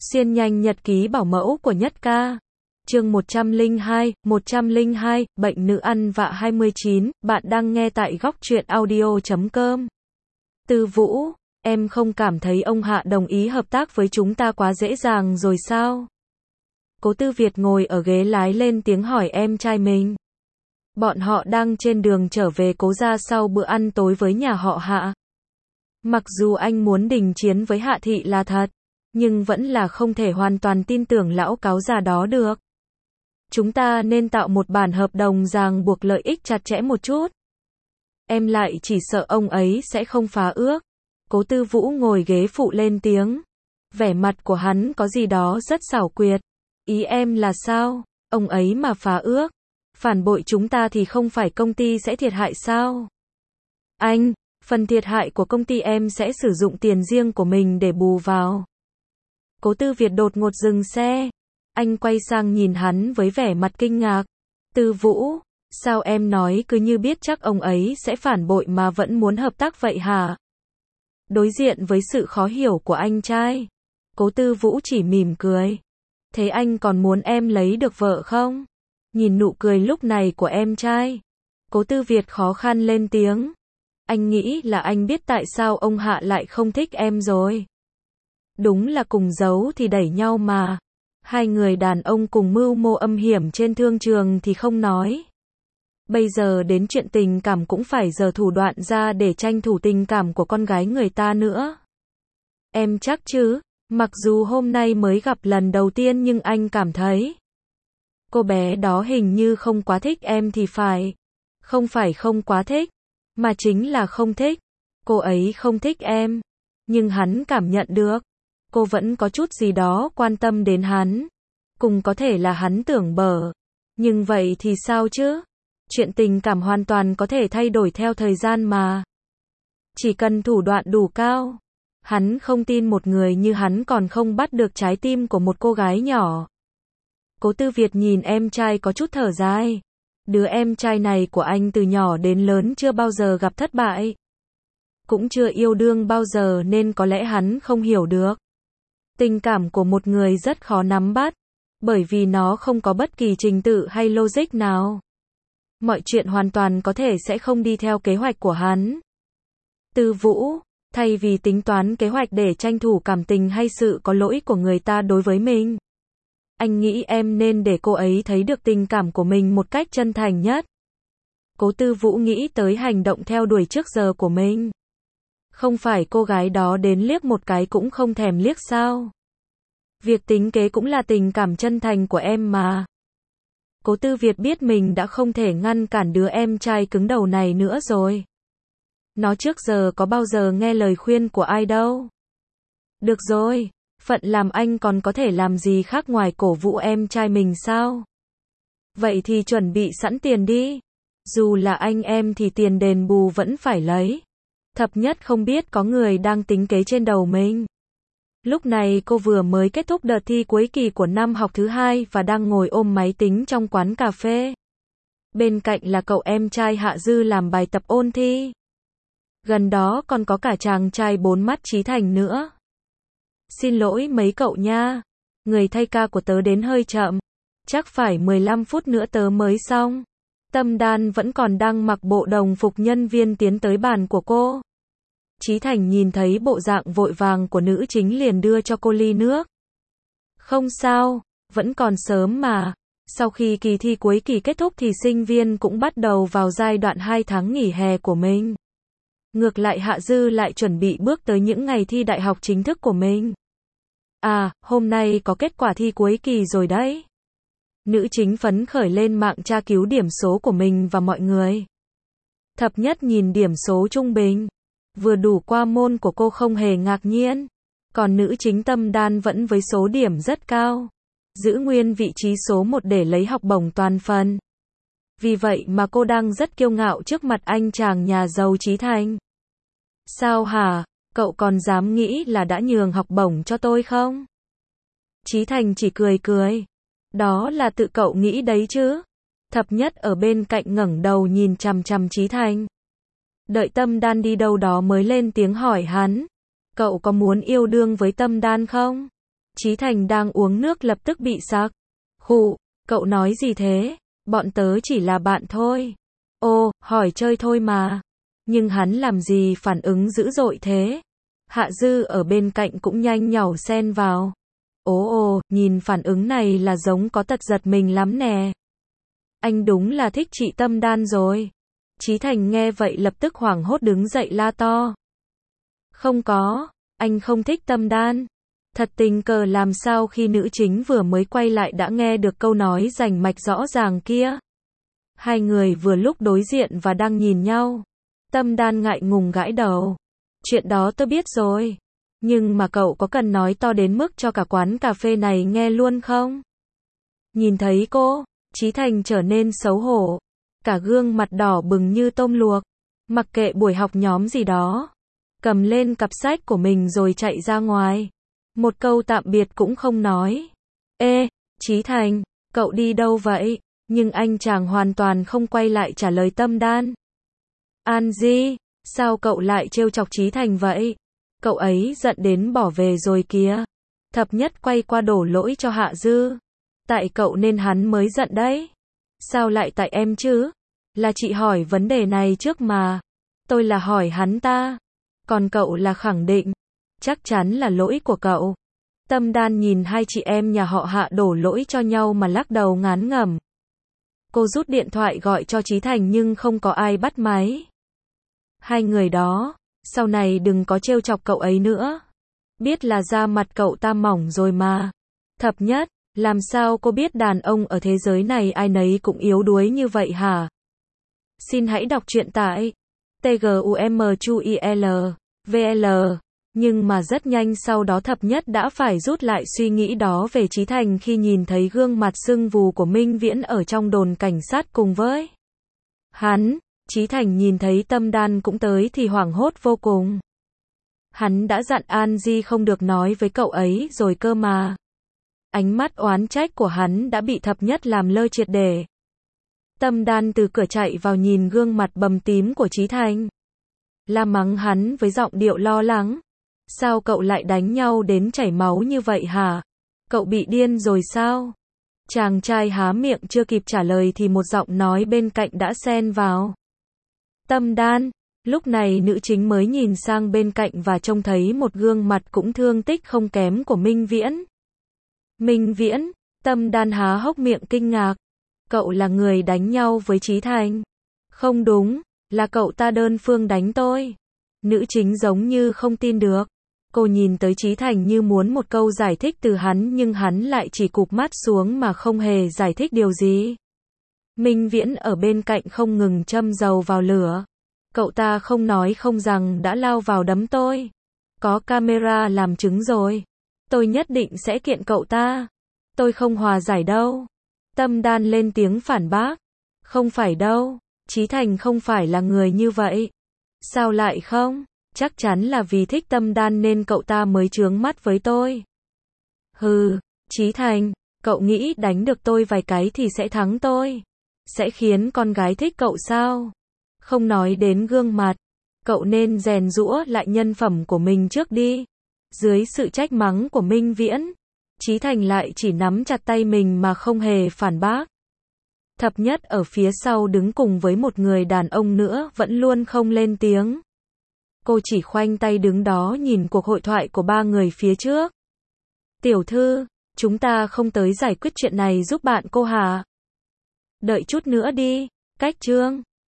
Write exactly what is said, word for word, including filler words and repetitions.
Xuyên nhanh nhật ký bảo mẫu của Nhất Ca. Chương một trăm lẻ hai, một trăm lẻ hai, bệnh nữ ăn vạ hai mươi chín, bạn đang nghe tại góc truyện audio chấm com. Tư Vũ, em không cảm thấy ông Hạ đồng ý hợp tác với chúng ta quá dễ dàng rồi sao? Cố Tư Việt ngồi ở ghế lái lên tiếng hỏi em trai mình. Bọn họ đang trên đường trở về Cố gia sau bữa ăn tối với nhà họ Hạ. Mặc dù anh muốn đình chiến với Hạ thị là thật, nhưng vẫn là không thể hoàn toàn tin tưởng lão cáo già đó được. Chúng ta nên tạo một bản hợp đồng ràng buộc lợi ích chặt chẽ một chút. Em lại chỉ sợ ông ấy sẽ không phá ước. Cố Tư Vũ ngồi ghế phụ lên tiếng. Vẻ mặt của hắn có gì đó rất xảo quyệt. Ý em là sao? Ông ấy mà phá ước, phản bội chúng ta thì không phải công ty sẽ thiệt hại sao? Anh, phần thiệt hại của công ty em sẽ sử dụng tiền riêng của mình để bù vào. Cố Tư Việt đột ngột dừng xe. Anh quay sang nhìn hắn với vẻ mặt kinh ngạc. Tư Vũ, sao em nói cứ như biết chắc ông ấy sẽ phản bội mà vẫn muốn hợp tác vậy hả? Đối diện với sự khó hiểu của anh trai, Cố Tư Vũ chỉ mỉm cười. Thế anh còn muốn em lấy được vợ không? Nhìn nụ cười lúc này của em trai, Cố Tư Việt khó khăn lên tiếng. Anh nghĩ là anh biết tại sao ông Hạ lại không thích em rồi. Đúng là cùng giấu thì đẩy nhau mà. Hai người đàn ông cùng mưu mô âm hiểm trên thương trường thì không nói. Bây giờ đến chuyện tình cảm cũng phải giở thủ đoạn ra để tranh thủ tình cảm của con gái người ta nữa. Em chắc chứ, mặc dù hôm nay mới gặp lần đầu tiên nhưng anh cảm thấy cô bé đó hình như không quá thích em thì phải. Không phải không quá thích, mà chính là không thích. Cô ấy không thích em, nhưng hắn cảm nhận được cô vẫn có chút gì đó quan tâm đến hắn. Cùng có thể là hắn tưởng bở, nhưng vậy thì sao chứ? Chuyện tình cảm hoàn toàn có thể thay đổi theo thời gian mà. Chỉ cần thủ đoạn đủ cao. Hắn không tin một người như hắn còn không bắt được trái tim của một cô gái nhỏ. Cố Tư Việt nhìn em trai có chút thở dài. Đứa em trai này của anh từ nhỏ đến lớn chưa bao giờ gặp thất bại. Cũng chưa yêu đương bao giờ nên có lẽ hắn không hiểu được. Tình cảm của một người rất khó nắm bắt, bởi vì nó không có bất kỳ trình tự hay logic nào. Mọi chuyện hoàn toàn có thể sẽ không đi theo kế hoạch của hắn. Tư Vũ, thay vì tính toán kế hoạch để tranh thủ cảm tình hay sự có lỗi của người ta đối với mình, anh nghĩ em nên để cô ấy thấy được tình cảm của mình một cách chân thành nhất. Cố Tư Vũ nghĩ tới hành động theo đuổi trước giờ của mình. Không phải cô gái đó đến liếc một cái cũng không thèm liếc sao? Việc tính kế cũng là tình cảm chân thành của em mà. Cố Tư Việt biết mình đã không thể ngăn cản đứa em trai cứng đầu này nữa rồi. Nó trước giờ có bao giờ nghe lời khuyên của ai đâu. Được rồi, phận làm anh còn có thể làm gì khác ngoài cổ vũ em trai mình sao? Vậy thì chuẩn bị sẵn tiền đi. Dù là anh em thì tiền đền bù vẫn phải lấy. Thập nhất không biết có người đang tính kế trên đầu mình. Lúc này cô vừa mới kết thúc đợt thi cuối kỳ của năm học thứ hai và đang ngồi ôm máy tính trong quán cà phê. Bên cạnh là cậu em trai Hạ Dư làm bài tập ôn thi. Gần đó còn có cả chàng trai bốn mắt Chí Thành nữa. Xin lỗi mấy cậu nha. Người thay ca của tớ đến hơi chậm. Chắc phải mười lăm phút nữa tớ mới xong. Tâm Đan vẫn còn đang mặc bộ đồng phục nhân viên tiến tới bàn của cô. Chí Thành nhìn thấy bộ dạng vội vàng của nữ chính liền đưa cho cô ly nước. Không sao, vẫn còn sớm mà. Sau khi kỳ thi cuối kỳ kết thúc thì sinh viên cũng bắt đầu vào giai đoạn hai tháng nghỉ hè của mình. Ngược lại Hạ Dư lại chuẩn bị bước tới những ngày thi đại học chính thức của mình. À, hôm nay có kết quả thi cuối kỳ rồi đấy. Nữ chính phấn khởi lên mạng tra cứu điểm số của mình và mọi người. Thập nhất nhìn điểm số trung bình, vừa đủ qua môn của cô không hề ngạc nhiên. Còn nữ chính Tâm Đan vẫn với số điểm rất cao, giữ nguyên vị trí số một để lấy học bổng toàn phần. Vì vậy mà cô đang rất kiêu ngạo trước mặt anh chàng nhà giàu Chí Thành. Sao hả, cậu còn dám nghĩ là đã nhường học bổng cho tôi không? Chí Thành chỉ cười cười. Đó là tự cậu nghĩ đấy chứ. Thập nhất ở bên cạnh ngẩng đầu nhìn chằm chằm Chí Thành. Đợi Tâm Đan đi đâu đó mới lên tiếng hỏi hắn. Cậu có muốn yêu đương với Tâm Đan không? Chí Thành đang uống nước lập tức bị sặc. Khụ, cậu nói gì thế? Bọn tớ chỉ là bạn thôi. Ô, hỏi chơi thôi mà. Nhưng hắn làm gì phản ứng dữ dội thế? Hạ Dư ở bên cạnh cũng nhanh nhảu xen vào. Ồ ồ, nhìn phản ứng này là giống có tật giật mình lắm nè. Anh đúng là thích chị Tâm Đan rồi. Chí Thành nghe vậy lập tức hoảng hốt đứng dậy la to. Không có, anh không thích Tâm Đan. Thật tình cờ làm sao khi nữ chính vừa mới quay lại đã nghe được câu nói rành mạch rõ ràng kia. Hai người vừa lúc đối diện và đang nhìn nhau. Tâm Đan ngại ngùng gãi đầu. Chuyện đó tôi biết rồi. Nhưng mà cậu có cần nói to đến mức cho cả quán cà phê này nghe luôn không? Nhìn thấy cô, Chí Thành trở nên xấu hổ. Cả gương mặt đỏ bừng như tôm luộc. Mặc kệ buổi học nhóm gì đó. Cầm lên cặp sách của mình rồi chạy ra ngoài. Một câu tạm biệt cũng không nói. Ê, Chí Thành, cậu đi đâu vậy? Nhưng anh chàng hoàn toàn không quay lại trả lời Tâm Đan. An Di, sao cậu lại trêu chọc Chí Thành vậy? Cậu ấy giận đến bỏ về rồi kìa. Thập Nhất quay qua đổ lỗi cho Hạ Dư. Tại cậu nên hắn mới giận đấy. Sao lại tại em chứ? Là chị hỏi vấn đề này trước mà. Tôi là hỏi hắn ta. Còn cậu là khẳng định. Chắc chắn là lỗi của cậu. Tâm Đan nhìn hai chị em nhà họ Hạ đổ lỗi cho nhau mà lắc đầu ngán ngẩm. Cô rút điện thoại gọi cho Chí Thành nhưng không có ai bắt máy. Hai người đó, sau này đừng có trêu chọc cậu ấy nữa. Biết là da mặt cậu ta mỏng rồi mà. Thập Nhất, làm sao cô biết đàn ông ở thế giới này ai nấy cũng yếu đuối như vậy hả? Xin hãy đọc truyện tại tgumchuil vl. Nhưng mà rất nhanh sau đó Thập Nhất đã phải rút lại suy nghĩ đó về Chí Thành khi nhìn thấy gương mặt sưng vù của Minh Viễn ở trong đồn cảnh sát cùng với hắn. Chí Thành nhìn thấy Tâm Đan cũng tới thì hoảng hốt vô cùng. Hắn đã dặn An Di không được nói với cậu ấy rồi cơ mà. Ánh mắt oán trách của hắn đã bị Thập Nhất làm lơ triệt để. Tâm Đan từ cửa chạy vào nhìn gương mặt bầm tím của Chí Thành. La mắng hắn với giọng điệu lo lắng. Sao cậu lại đánh nhau đến chảy máu như vậy hả? Cậu bị điên rồi sao? Chàng trai há miệng chưa kịp trả lời thì một giọng nói bên cạnh đã xen vào. Tâm Đan, lúc này nữ chính mới nhìn sang bên cạnh và trông thấy một gương mặt cũng thương tích không kém của Minh Viễn. Minh Viễn, Tâm Đan há hốc miệng kinh ngạc. Cậu là người đánh nhau với Chí Thành. Không đúng, là cậu ta đơn phương đánh tôi. Nữ chính giống như không tin được. Cô nhìn tới Chí Thành như muốn một câu giải thích từ hắn nhưng hắn lại chỉ cụp mắt xuống mà không hề giải thích điều gì. Minh Viễn ở bên cạnh không ngừng châm dầu vào lửa. Cậu ta không nói không rằng đã lao vào đấm tôi. Có camera làm chứng rồi. Tôi nhất định sẽ kiện cậu ta. Tôi không hòa giải đâu. Tâm Đan lên tiếng phản bác. Không phải đâu. Chí Thành không phải là người như vậy. Sao lại không? Chắc chắn là vì thích Tâm Đan nên cậu ta mới chướng mắt với tôi. Hừ, Chí Thành, cậu nghĩ đánh được tôi vài cái thì sẽ thắng tôi? Sẽ khiến con gái thích cậu sao? Không nói đến gương mặt, cậu nên rèn giũa lại nhân phẩm của mình trước đi. Dưới sự trách mắng của Minh Viễn, Chí Thành lại chỉ nắm chặt tay mình mà không hề phản bác. Thập Nhất ở phía sau đứng cùng với một người đàn ông nữa vẫn luôn không lên tiếng. Cô chỉ khoanh tay đứng đó nhìn cuộc hội thoại của ba người phía trước. Tiểu thư, chúng ta không tới giải quyết chuyện này giúp bạn cô hả? Đợi chút nữa đi, cách chương.